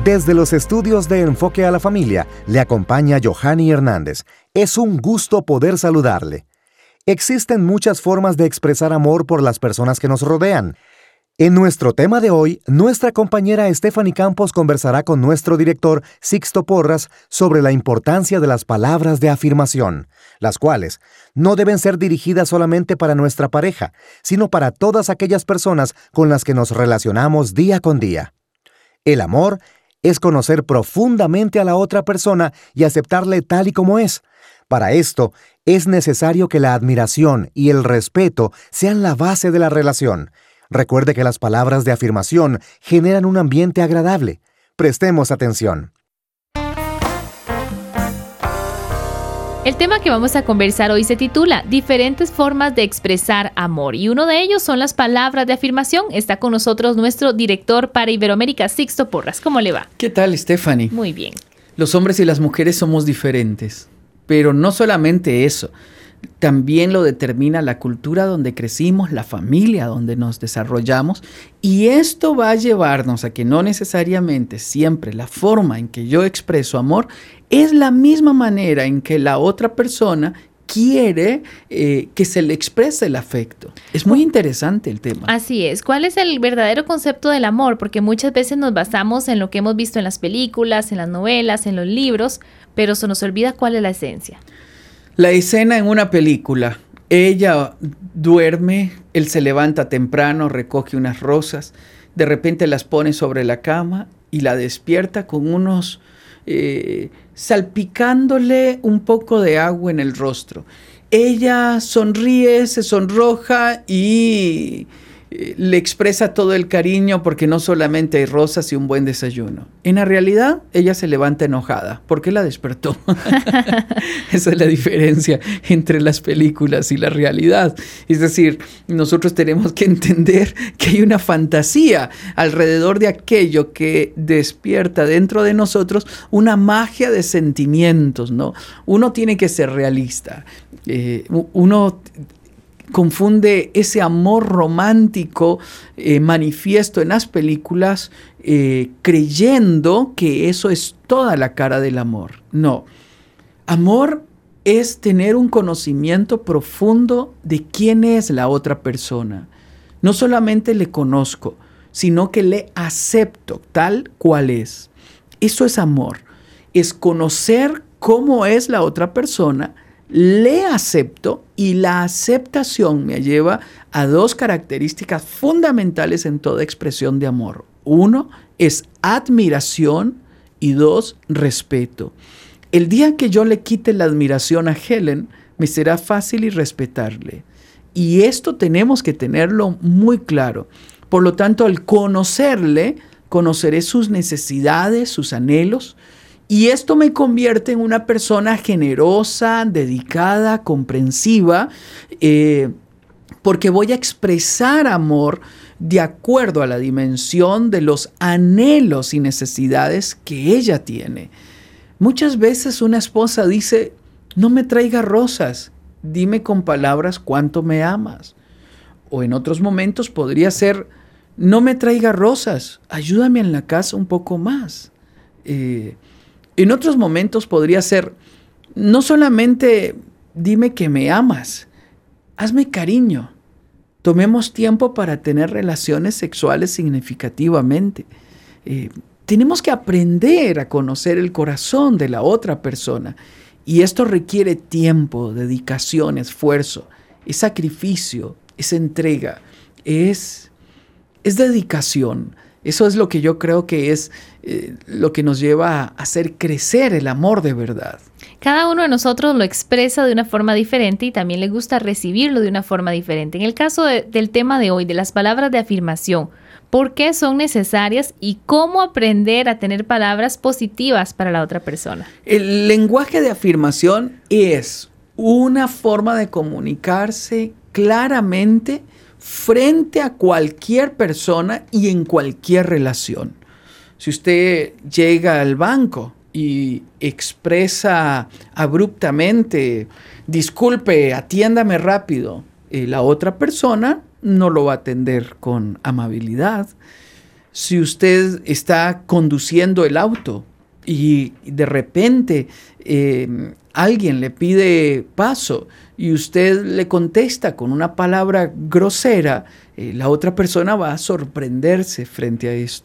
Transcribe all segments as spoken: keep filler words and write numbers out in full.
Desde los estudios de Enfoque a la Familia, le acompaña Johanny Hernández. Es un gusto poder saludarle. Existen muchas formas de expresar amor por las personas que nos rodean. En nuestro tema de hoy, nuestra compañera Stephanie Campos conversará con nuestro director Sixto Porras sobre la importancia de las palabras de afirmación, las cuales no deben ser dirigidas solamente para nuestra pareja, sino para todas aquellas personas con las que nos relacionamos día con día. El amor es conocer profundamente a la otra persona y aceptarle tal y como es. Para esto, es necesario que la admiración y el respeto sean la base de la relación. Recuerde que las palabras de afirmación generan un ambiente agradable. Prestemos atención. El tema que vamos a conversar hoy se titula Diferentes formas de expresar amor, y uno de ellos son las palabras de afirmación. Está con nosotros nuestro director para Iberoamérica, Sixto Porras. ¿Cómo le va? ¿Qué tal, Stephanie? Muy bien. Los hombres y las mujeres somos diferentes, pero no solamente eso. También lo determina la cultura donde crecimos, la familia donde nos desarrollamos, y esto va a llevarnos a que no necesariamente siempre la forma en que yo expreso amor es la misma manera en que la otra persona quiere eh, que se le exprese el afecto. Es muy interesante el tema. Así es. ¿Cuál es el verdadero concepto del amor? Porque muchas veces nos basamos en lo que hemos visto en las películas, en las novelas, en los libros, pero se nos olvida cuál es la esencia. La escena en una película, ella duerme, él se levanta temprano, recoge unas rosas, de repente las pone sobre la cama y la despierta con unos, eh, salpicándole un poco de agua en el rostro. Ella sonríe, se sonroja y eh, le expresa todo el cariño porque no solamente hay rosas y un buen desayuno. En la realidad, ella se levanta enojada porque la despertó. Esa es la diferencia entre las películas y la realidad. Es decir, nosotros tenemos que entender que hay una fantasía alrededor de aquello que despierta dentro de nosotros una magia de sentimientos, ¿no? Uno tiene que ser realista. Eh, uno confunde ese amor romántico eh, manifiesto en las películas eh, creyendo que eso es toda la cara del amor. No. Amor es tener un conocimiento profundo de quién es la otra persona. No solamente le conozco, sino que le acepto tal cual es. Eso es amor. Es conocer cómo es la otra persona, le acepto, y la aceptación me lleva a dos características fundamentales en toda expresión de amor. Uno es admiración y dos, respeto. El día que yo le quite la admiración a Helen, me será fácil irrespetarle. Y esto tenemos que tenerlo muy claro. Por lo tanto, al conocerle, conoceré sus necesidades, sus anhelos, y esto me convierte en una persona generosa, dedicada, comprensiva, eh, porque voy a expresar amor de acuerdo a la dimensión de los anhelos y necesidades que ella tiene. Muchas veces una esposa dice, no me traiga rosas, dime con palabras cuánto me amas. O en otros momentos podría ser, no me traiga rosas, ayúdame en la casa un poco más. Eh, En otros momentos podría ser, no solamente dime que me amas, hazme cariño. Tomemos tiempo para tener relaciones sexuales significativamente. Eh, tenemos que aprender a conocer el corazón de la otra persona. Y esto requiere tiempo, dedicación, esfuerzo, es sacrificio, es entrega, es, es dedicación. Eso es lo que yo creo que es eh, lo que nos lleva a hacer crecer el amor de verdad. Cada uno de nosotros lo expresa de una forma diferente y también le gusta recibirlo de una forma diferente. En el caso de, del tema de hoy, de las palabras de afirmación, ¿por qué son necesarias y cómo aprender a tener palabras positivas para la otra persona? El lenguaje de afirmación es una forma de comunicarse claramente frente a cualquier persona y en cualquier relación. Si usted llega al banco y expresa abruptamente, disculpe, atiéndame rápido, eh, la otra persona no lo va a atender con amabilidad. Si usted está conduciendo el auto y de repente eh, alguien le pide paso y usted le contesta con una palabra grosera, eh, la otra persona va a sorprenderse frente a esto.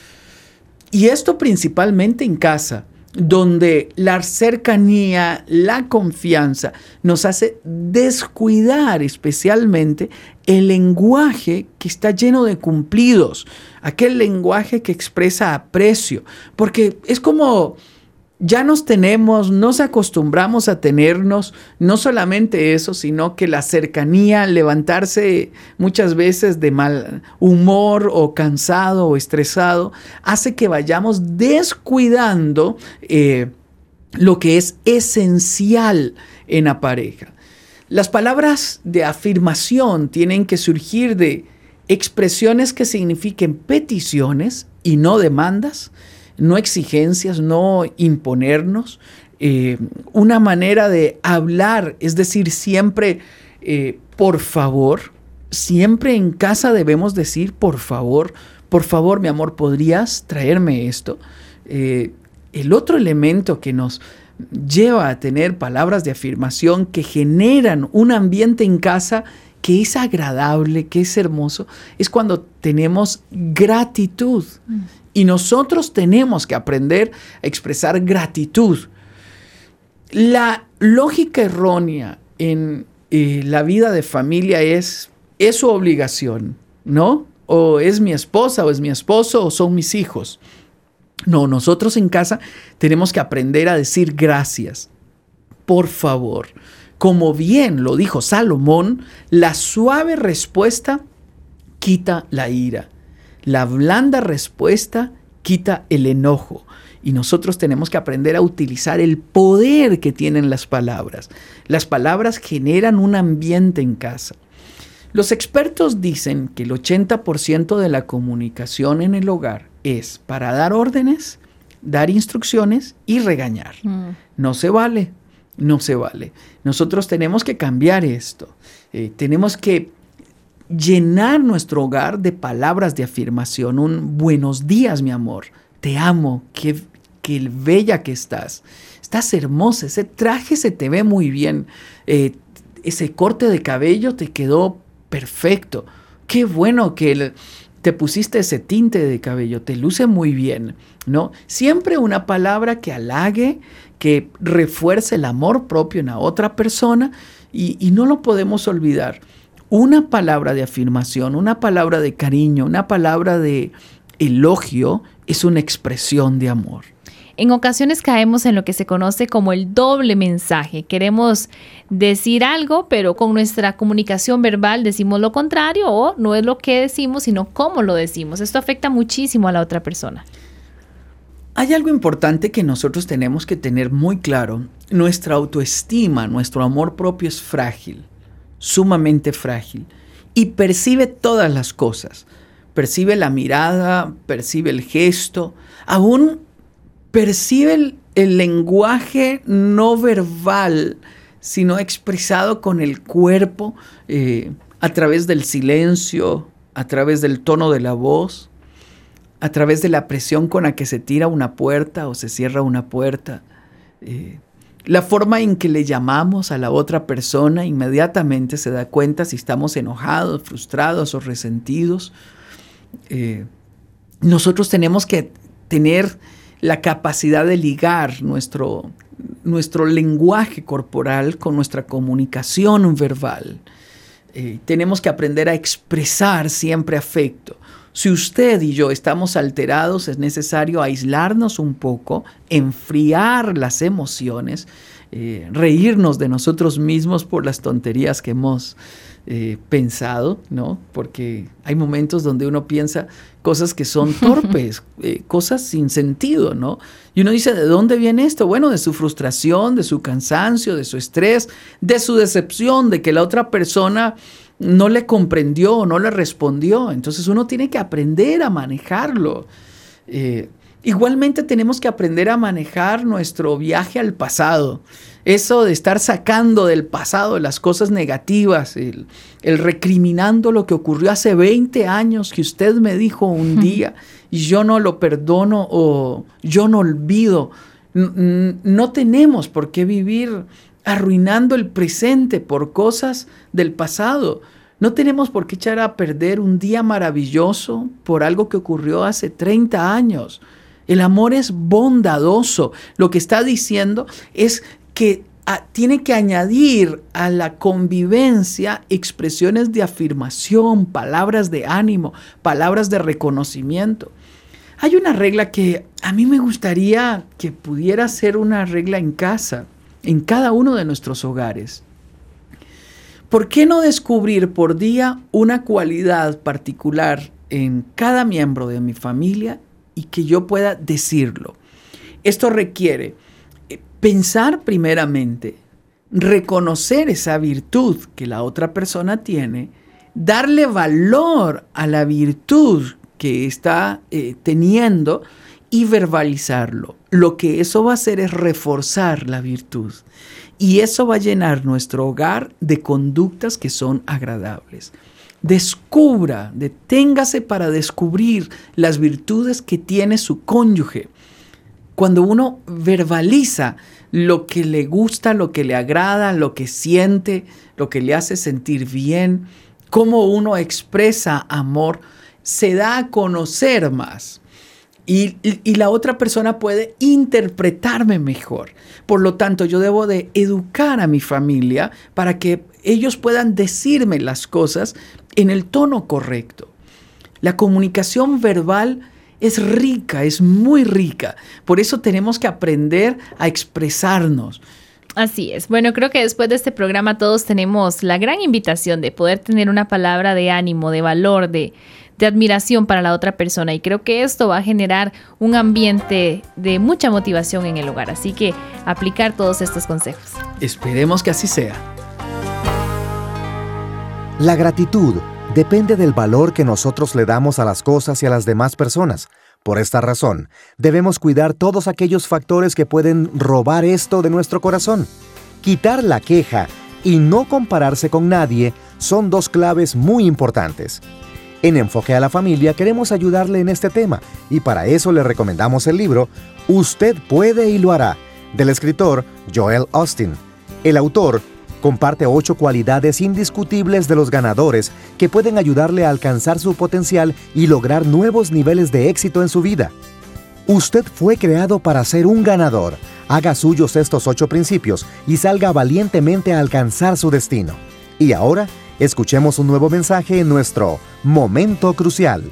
Y esto principalmente en casa, donde la cercanía, la confianza nos hace descuidar especialmente el lenguaje que está lleno de cumplidos, aquel lenguaje que expresa aprecio, porque es como ya nos tenemos, nos acostumbramos a tenernos, no solamente eso, sino que la cercanía, levantarse muchas veces de mal humor o cansado o estresado, hace que vayamos descuidando eh, lo que es esencial en la pareja. Las palabras de afirmación tienen que surgir de expresiones que signifiquen peticiones y no demandas, no exigencias, no imponernos, eh, una manera de hablar, es decir, siempre eh, por favor, siempre en casa debemos decir por favor, por favor mi amor, ¿podrías traerme esto? Eh, el otro elemento que nos lleva a tener palabras de afirmación que generan un ambiente en casa que es agradable, que es hermoso, es cuando tenemos gratitud. Mm. Y nosotros tenemos que aprender a expresar gratitud. La lógica errónea en eh, la vida de familia es, es su obligación, ¿no? O es mi esposa, o es mi esposo, o son mis hijos. No, nosotros en casa tenemos que aprender a decir gracias. Por favor. Como bien lo dijo Salomón, la suave respuesta quita la ira. La blanda respuesta quita el enojo. Y nosotros tenemos que aprender a utilizar el poder que tienen las palabras. Las palabras generan un ambiente en casa. Los expertos dicen que el ochenta por ciento de la comunicación en el hogar es para dar órdenes, dar instrucciones y regañar. Mm. No se vale, no se vale. Nosotros tenemos que cambiar esto. Eh, tenemos que llenar nuestro hogar de palabras de afirmación. Un buenos días, mi amor. Te amo. Qué, qué bella que estás. Estás hermosa. Ese traje se te ve muy bien. Eh, ese corte de cabello te quedó perfecto. Qué bueno que el, te pusiste ese tinte de cabello. Te luce muy bien, ¿no? Siempre una palabra que halague, que refuerce el amor propio en la otra persona y, y no lo podemos olvidar. Una palabra de afirmación, una palabra de cariño, una palabra de elogio es una expresión de amor. En ocasiones caemos en lo que se conoce como el doble mensaje. Queremos decir algo, pero con nuestra comunicación verbal decimos lo contrario o no es lo que decimos, sino cómo lo decimos. Esto afecta muchísimo a la otra persona. Hay algo importante que nosotros tenemos que tener muy claro. Nuestra autoestima, nuestro amor propio es frágil. Sumamente frágil y percibe todas las cosas, percibe la mirada, percibe el gesto, aún percibe el, el lenguaje no verbal, sino expresado con el cuerpo, eh, a través del silencio, a través del tono de la voz, a través de la presión con la que se tira una puerta o se cierra una puerta, eh, la forma en que le llamamos a la otra persona inmediatamente se da cuenta si estamos enojados, frustrados o resentidos. Eh, nosotros tenemos que tener la capacidad de ligar nuestro, nuestro lenguaje corporal con nuestra comunicación verbal. Eh, tenemos que aprender a expresar siempre afecto. Si usted y yo estamos alterados, es necesario aislarnos un poco, enfriar las emociones, eh, reírnos de nosotros mismos por las tonterías que hemos eh, pensado, ¿no? Porque hay momentos donde uno piensa cosas que son torpes, eh, cosas sin sentido, ¿no? Y uno dice, ¿de dónde viene esto? Bueno, de su frustración, de su cansancio, de su estrés, de su decepción, de que la otra persona no le comprendió, no le respondió. Entonces uno tiene que aprender a manejarlo. Eh, Igualmente tenemos que aprender a manejar nuestro viaje al pasado. Eso de estar sacando del pasado las cosas negativas, el, el recriminando lo que ocurrió hace veinte años que usted me dijo un día y yo no lo perdono o yo no olvido. No tenemos por qué vivir arruinando el presente por cosas del pasado. No tenemos por qué echar a perder un día maravilloso por algo que ocurrió hace treinta años. El amor es bondadoso. Lo que está diciendo es que a, tiene que añadir a la convivencia expresiones de afirmación, palabras de ánimo, palabras de reconocimiento. Hay una regla que a mí me gustaría que pudiera ser una regla en casa, en cada uno de nuestros hogares. ¿Por qué no descubrir por día una cualidad particular en cada miembro de mi familia y que yo pueda decirlo? Esto requiere pensar primeramente, reconocer esa virtud que la otra persona tiene, darle valor a la virtud que está eh, teniendo y verbalizarlo. Lo que eso va a hacer es reforzar la virtud y eso va a llenar nuestro hogar de conductas que son agradables. Descubra, deténgase para descubrir las virtudes que tiene su cónyuge. Cuando uno verbaliza lo que le gusta, lo que le agrada, lo que siente, lo que le hace sentir bien, cómo uno expresa amor, se da a conocer más. Y, y, y la otra persona puede interpretarme mejor. Por lo tanto, yo debo de educar a mi familia para que ellos puedan decirme las cosas en el tono correcto. La comunicación verbal es rica, es muy rica. Por eso tenemos que aprender a expresarnos. Así es. Bueno, creo que después de este programa todos tenemos la gran invitación de poder tener una palabra de ánimo, de valor, de, de admiración para la otra persona. Y creo que esto va a generar un ambiente de mucha motivación en el hogar. Así que aplicar todos estos consejos. Esperemos que así sea. La gratitud depende del valor que nosotros le damos a las cosas y a las demás personas. Por esta razón, debemos cuidar todos aquellos factores que pueden robar esto de nuestro corazón. Quitar la queja y no compararse con nadie son dos claves muy importantes. En Enfoque a la Familia queremos ayudarle en este tema y para eso le recomendamos el libro Usted puede y lo hará, del escritor Joel Osteen. El autor comparte ocho cualidades indiscutibles de los ganadores que pueden ayudarle a alcanzar su potencial y lograr nuevos niveles de éxito en su vida. Usted fue creado para ser un ganador. Haga suyos estos ocho principios y salga valientemente a alcanzar su destino. Y ahora, escuchemos un nuevo mensaje en nuestro Momento Crucial.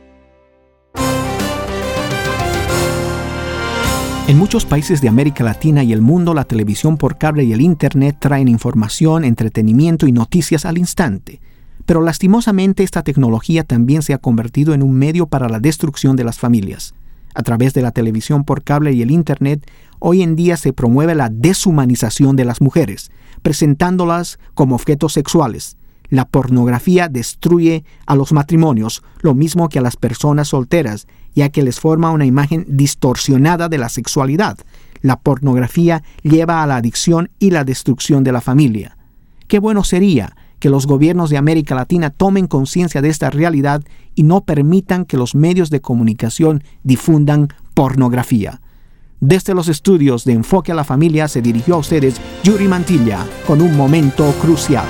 En muchos países de América Latina y el mundo, la televisión por cable y el Internet traen información, entretenimiento y noticias al instante. Pero lastimosamente esta tecnología también se ha convertido en un medio para la destrucción de las familias. A través de la televisión por cable y el Internet, hoy en día se promueve la deshumanización de las mujeres, presentándolas como objetos sexuales. La pornografía destruye a los matrimonios, lo mismo que a las personas solteras, ya que les forma una imagen distorsionada de la sexualidad. La pornografía lleva a la adicción y la destrucción de la familia. Qué bueno sería que los gobiernos de América Latina tomen conciencia de esta realidad y no permitan que los medios de comunicación difundan pornografía. Desde los estudios de Enfoque a la Familia se dirigió a ustedes Yuri Mantilla con un momento crucial.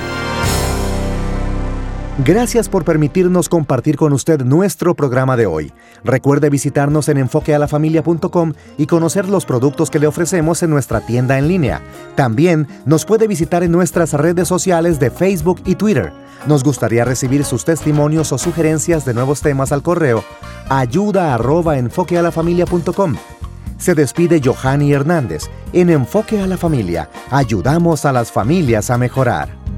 Gracias por permitirnos compartir con usted nuestro programa de hoy. Recuerde visitarnos en enfoque a la familia punto com y conocer los productos que le ofrecemos en nuestra tienda en línea. También nos puede visitar en nuestras redes sociales de Facebook y Twitter. Nos gustaría recibir sus testimonios o sugerencias de nuevos temas al correo ayuda arroba enfoque a la familia punto com. Se despide Johanny Hernández. En Enfoque a la Familia, ayudamos a las familias a mejorar.